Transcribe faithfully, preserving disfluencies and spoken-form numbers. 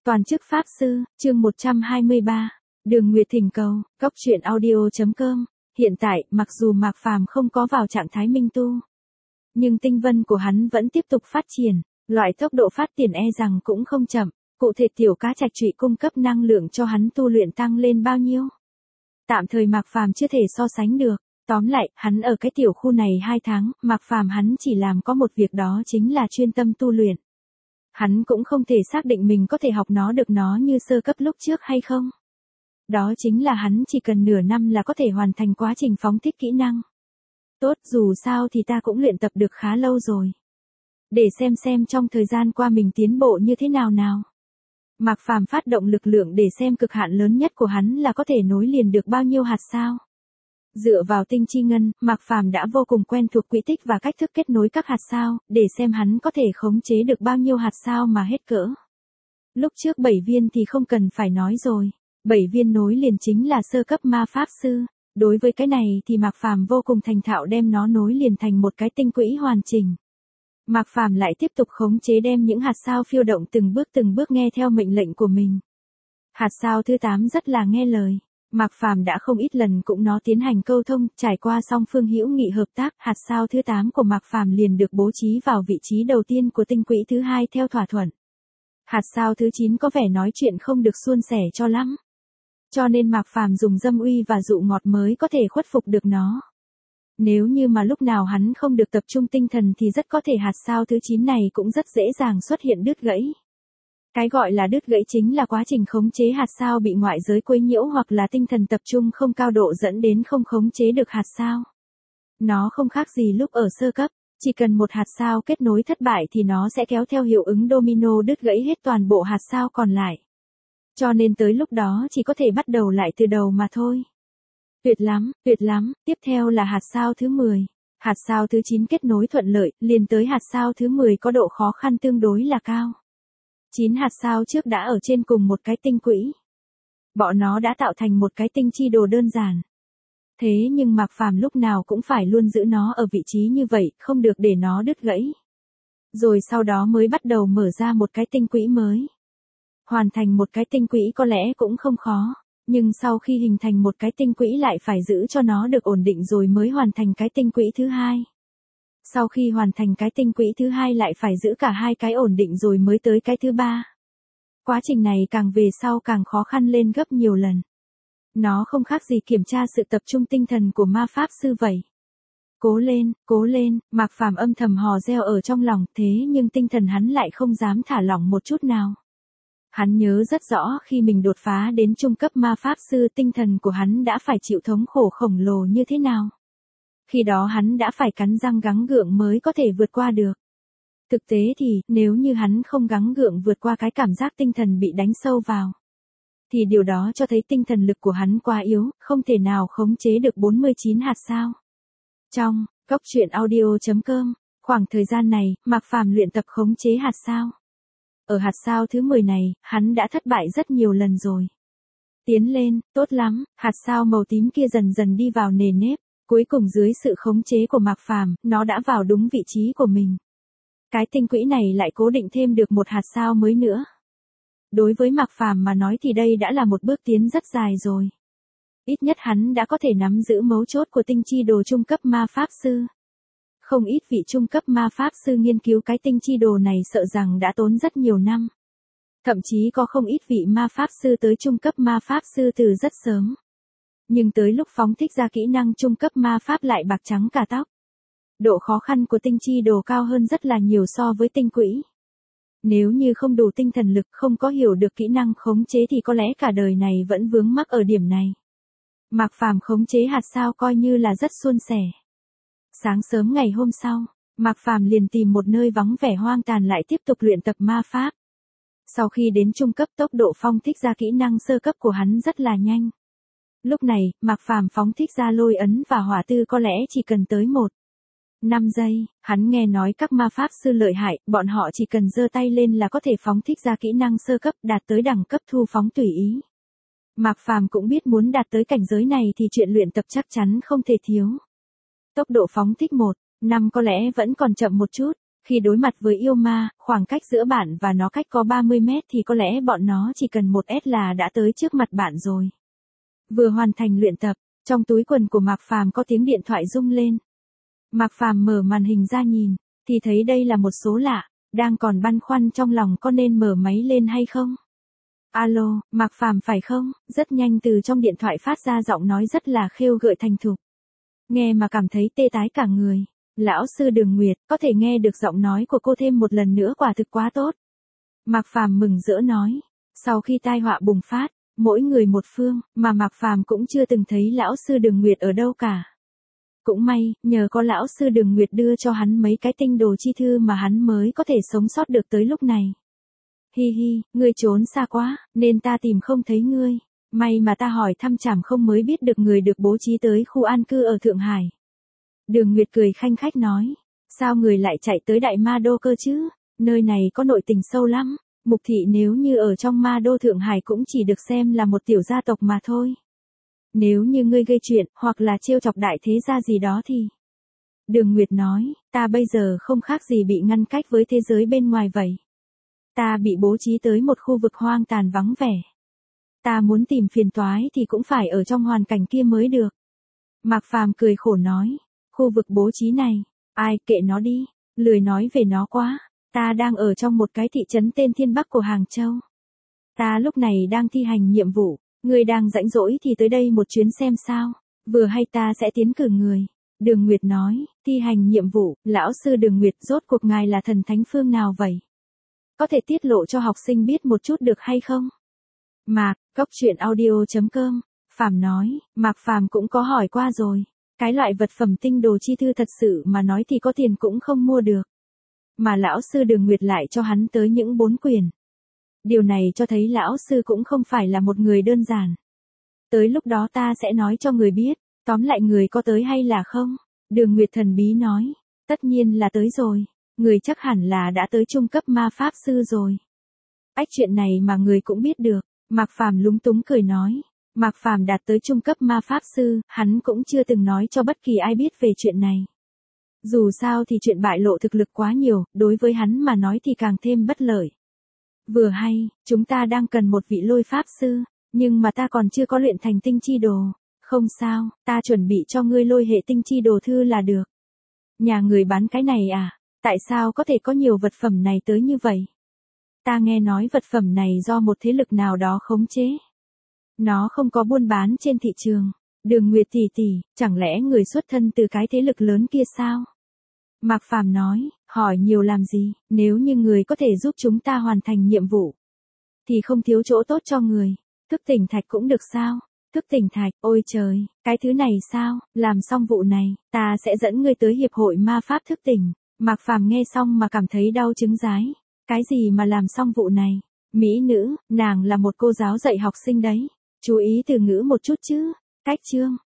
Toàn chức Pháp Sư, chương một trăm hai mươi ba, Đường Nguyệt thỉnh cầu, góc truyện audio.com. Hiện tại, mặc dù Mạc Phàm không có vào trạng thái minh tu, nhưng tinh vân của hắn vẫn tiếp tục phát triển, loại tốc độ phát triển e rằng cũng không chậm. Cụ thể tiểu cá trạch trụy cung cấp năng lượng cho hắn tu luyện tăng lên bao nhiêu? Tạm thời Mạc Phàm chưa thể so sánh được. Tóm lại, hắn ở cái tiểu khu này hai tháng, Mạc Phàm hắn chỉ làm có một việc, đó chính là chuyên tâm tu luyện. Hắn cũng không thể xác định mình có thể học nó được nó như sơ cấp lúc trước hay không. Đó chính là hắn chỉ cần nửa năm là có thể hoàn thành quá trình phóng thích kỹ năng. Tốt, dù sao thì ta cũng luyện tập được khá lâu rồi. Để xem xem trong thời gian qua mình tiến bộ như thế nào nào. Mạc Phàm phát động lực lượng để xem cực hạn lớn nhất của hắn là có thể nối liền được bao nhiêu hạt sao. Dựa vào tinh chi ngân, Mạc Phàm đã vô cùng quen thuộc quỹ tích và cách thức kết nối các hạt sao, để xem hắn có thể khống chế được bao nhiêu hạt sao mà hết cỡ. Lúc trước bảy viên thì không cần phải nói rồi, bảy viên nối liền chính là sơ cấp ma pháp sư. Đối với cái này thì Mạc Phàm vô cùng thành thạo đem nó nối liền thành một cái tinh quỹ hoàn chỉnh. Mạc Phàm lại tiếp tục khống chế đem những hạt sao phiêu động từng bước từng bước nghe theo mệnh lệnh của mình. Hạt sao thứ tám rất là nghe lời. Mạc Phàm đã không ít lần cũng nó tiến hành câu thông, trải qua song phương hữu nghị hợp tác, hạt sao thứ tám của Mạc Phàm liền được bố trí vào vị trí đầu tiên của tinh quỹ thứ hai theo thỏa thuận. Hạt sao thứ chín có vẻ nói chuyện không được suôn sẻ cho lắm. Cho nên Mạc Phàm dùng dâm uy và dụ ngọt mới có thể khuất phục được nó. Nếu như mà lúc nào hắn không được tập trung tinh thần thì rất có thể hạt sao thứ chín này cũng rất dễ dàng xuất hiện đứt gãy. Cái gọi là đứt gãy chính là quá trình khống chế hạt sao bị ngoại giới quấy nhiễu hoặc là tinh thần tập trung không cao độ dẫn đến không khống chế được hạt sao. Nó không khác gì lúc ở sơ cấp, chỉ cần một hạt sao kết nối thất bại thì nó sẽ kéo theo hiệu ứng domino đứt gãy hết toàn bộ hạt sao còn lại. Cho nên tới lúc đó chỉ có thể bắt đầu lại từ đầu mà thôi. Tuyệt lắm, tuyệt lắm, tiếp theo là hạt sao thứ mười. Hạt sao thứ chín kết nối thuận lợi, liền tới hạt sao thứ mười có độ khó khăn tương đối là cao. chín hạt sao trước đã ở trên cùng một cái tinh quỹ. Bọn nó đã tạo thành một cái tinh chi đồ đơn giản. Thế nhưng Mạc Phàm lúc nào cũng phải luôn giữ nó ở vị trí như vậy, không được để nó đứt gãy. Rồi sau đó mới bắt đầu mở ra một cái tinh quỹ mới. Hoàn thành một cái tinh quỹ có lẽ cũng không khó, nhưng sau khi hình thành một cái tinh quỹ lại phải giữ cho nó được ổn định rồi mới hoàn thành cái tinh quỹ thứ hai. Sau khi hoàn thành cái tinh quỹ thứ hai lại phải giữ cả hai cái ổn định rồi mới tới cái thứ ba. Quá trình này càng về sau càng khó khăn lên gấp nhiều lần. Nó không khác gì kiểm tra sự tập trung tinh thần của ma pháp sư vậy. Cố lên, cố lên, Mạc Phàm âm thầm hò reo ở trong lòng, thế nhưng tinh thần hắn lại không dám thả lỏng một chút nào. Hắn nhớ rất rõ khi mình đột phá đến trung cấp ma pháp sư tinh thần của hắn đã phải chịu thống khổ khổng lồ như thế nào. Khi đó hắn đã phải cắn răng gắng gượng mới có thể vượt qua được. Thực tế thì, nếu như hắn không gắng gượng vượt qua cái cảm giác tinh thần bị đánh sâu vào, thì điều đó cho thấy tinh thần lực của hắn quá yếu, không thể nào khống chế được bốn mươi chín hạt sao. Trong, góc truyện audio.com, khoảng thời gian này, Mạc Phàm luyện tập khống chế hạt sao. Ở hạt sao thứ mười này, hắn đã thất bại rất nhiều lần rồi. Tiến lên, tốt lắm, hạt sao màu tím kia dần dần đi vào nề nếp. Cuối cùng dưới sự khống chế của Mạc Phàm, nó đã vào đúng vị trí của mình. Cái tinh quỹ này lại cố định thêm được một hạt sao mới nữa. Đối với Mạc Phàm mà nói thì đây đã là một bước tiến rất dài rồi. Ít nhất hắn đã có thể nắm giữ mấu chốt của tinh chi đồ trung cấp ma pháp sư. Không ít vị trung cấp ma pháp sư nghiên cứu cái tinh chi đồ này sợ rằng đã tốn rất nhiều năm. Thậm chí có không ít vị ma pháp sư tới trung cấp ma pháp sư từ rất sớm. Nhưng tới lúc phóng thích ra kỹ năng trung cấp ma pháp lại bạc trắng cả tóc. Độ khó khăn của tinh chi đồ cao hơn rất là nhiều so với tinh quỹ. Nếu như không đủ tinh thần lực, không có hiểu được kỹ năng khống chế thì có lẽ cả đời này vẫn vướng mắc ở điểm này. Mạc Phàm khống chế hạt sao coi như là rất suôn sẻ. Sáng sớm ngày hôm sau, Mạc Phàm liền tìm một nơi vắng vẻ hoang tàn lại tiếp tục luyện tập ma pháp. Sau khi đến trung cấp, tốc độ phong thích ra kỹ năng sơ cấp của hắn rất là nhanh. Lúc này, Mạc Phàm phóng thích ra lôi ấn và hỏa tư có lẽ chỉ cần tới một năm giây, hắn nghe nói các ma pháp sư lợi hại, bọn họ chỉ cần giơ tay lên là có thể phóng thích ra kỹ năng sơ cấp đạt tới đẳng cấp thu phóng tùy ý. Mạc Phàm cũng biết muốn đạt tới cảnh giới này thì chuyện luyện tập chắc chắn không thể thiếu. Tốc độ phóng thích một năm có lẽ vẫn còn chậm một chút, Khi đối mặt với yêu ma, khoảng cách giữa bạn và nó cách có ba mươi mét thì có lẽ bọn nó chỉ cần một ét là đã tới trước mặt bạn rồi. Vừa hoàn thành luyện tập, trong túi quần của Mạc Phàm có tiếng điện thoại rung lên. Mạc Phàm mở màn hình ra nhìn, thì thấy đây là một số lạ, đang còn băn khoăn trong lòng có nên mở máy lên hay không. Alo, Mạc Phàm phải không? Rất nhanh từ trong điện thoại phát ra giọng nói rất là khêu gợi thành thục. Nghe mà cảm thấy tê tái cả người. Lão sư Đường Nguyệt, có thể nghe được giọng nói của cô thêm một lần nữa quả thực quá tốt. Mạc Phàm mừng rỡ nói. Sau khi tai họa bùng phát, mỗi người một phương, mà Mạc Phàm cũng chưa từng thấy lão sư Đường Nguyệt ở đâu cả. Cũng may, nhờ có lão sư Đường Nguyệt đưa cho hắn mấy cái tinh đồ chi thư mà hắn mới có thể sống sót được tới lúc này. Hi hi, ngươi trốn xa quá, nên ta tìm không thấy ngươi. May mà ta hỏi thăm chảm không mới biết được người được bố trí tới khu an cư ở Thượng Hải. Đường Nguyệt cười khanh khách nói. Sao người lại chạy tới Đại Ma Đô cơ chứ? Nơi này có nội tình sâu lắm. Mục thị nếu như ở trong Ma Đô Thượng Hải cũng chỉ được xem là một tiểu gia tộc mà thôi. Nếu như ngươi gây chuyện, hoặc là trêu chọc đại thế gia gì đó thì... Đường Nguyệt nói, ta bây giờ không khác gì bị ngăn cách với thế giới bên ngoài vậy. Ta bị bố trí tới một khu vực hoang tàn vắng vẻ. Ta muốn tìm phiền toái thì cũng phải ở trong hoàn cảnh kia mới được. Mạc Phàm cười khổ nói, khu vực bố trí này, ai kệ nó đi, lười nói về nó quá. Ta đang ở trong một cái thị trấn tên Thiên Bắc của Hàng Châu. Ta lúc này đang thi hành nhiệm vụ, ngươi đang rảnh rỗi thì tới đây một chuyến xem sao, vừa hay ta sẽ tiến cử người. Đường Nguyệt nói, thi hành nhiệm vụ, lão sư Đường Nguyệt rốt cuộc ngài là thần thánh phương nào vậy? Có thể tiết lộ cho học sinh biết một chút được hay không? Mạc, góc truyện audio chấm com, Phàm nói, Mạc Phàm cũng có hỏi qua rồi. Cái loại vật phẩm tinh đồ chi thư thật sự mà nói thì có tiền cũng không mua được. Mà lão sư Đường Nguyệt lại cho hắn tới những bốn quyển. Điều này cho thấy lão sư cũng không phải là một người đơn giản. Tới lúc đó ta sẽ nói cho người biết, tóm lại người có tới hay là không? Đường Nguyệt thần bí nói, tất nhiên là tới rồi, người chắc hẳn là đã tới trung cấp ma pháp sư rồi. Ách chuyện này mà người cũng biết được, Mạc Phàm lúng túng cười nói. Mạc Phàm đạt tới trung cấp ma pháp sư, hắn cũng chưa từng nói cho bất kỳ ai biết về chuyện này. Dù sao thì chuyện bại lộ thực lực quá nhiều, đối với hắn mà nói thì càng thêm bất lợi. Vừa hay, chúng ta đang cần một vị lôi pháp sư, nhưng mà ta còn chưa có luyện thành tinh chi đồ. Không sao, ta chuẩn bị cho ngươi lôi hệ tinh chi đồ thư là được. Nhà người bán cái này à? Tại sao có thể có nhiều vật phẩm này tới như vậy? Ta nghe nói vật phẩm này do một thế lực nào đó khống chế. Nó không có buôn bán trên thị trường. Đường Nguyệt tỷ tỷ, chẳng lẽ người xuất thân từ cái thế lực lớn kia sao? Mạc Phàm nói, hỏi nhiều làm gì, nếu như người có thể giúp chúng ta hoàn thành nhiệm vụ, thì không thiếu chỗ tốt cho người. Thức tỉnh thạch cũng được sao? Thức tỉnh thạch, ôi trời, cái thứ này sao? Làm xong vụ này, ta sẽ dẫn ngươi tới hiệp hội ma pháp thức tỉnh. Mạc Phàm nghe xong mà cảm thấy đau trứng rái. Cái gì mà làm xong vụ này? Mỹ nữ, nàng là một cô giáo dạy học sinh đấy. Chú ý từ ngữ một chút chứ. Cách chương.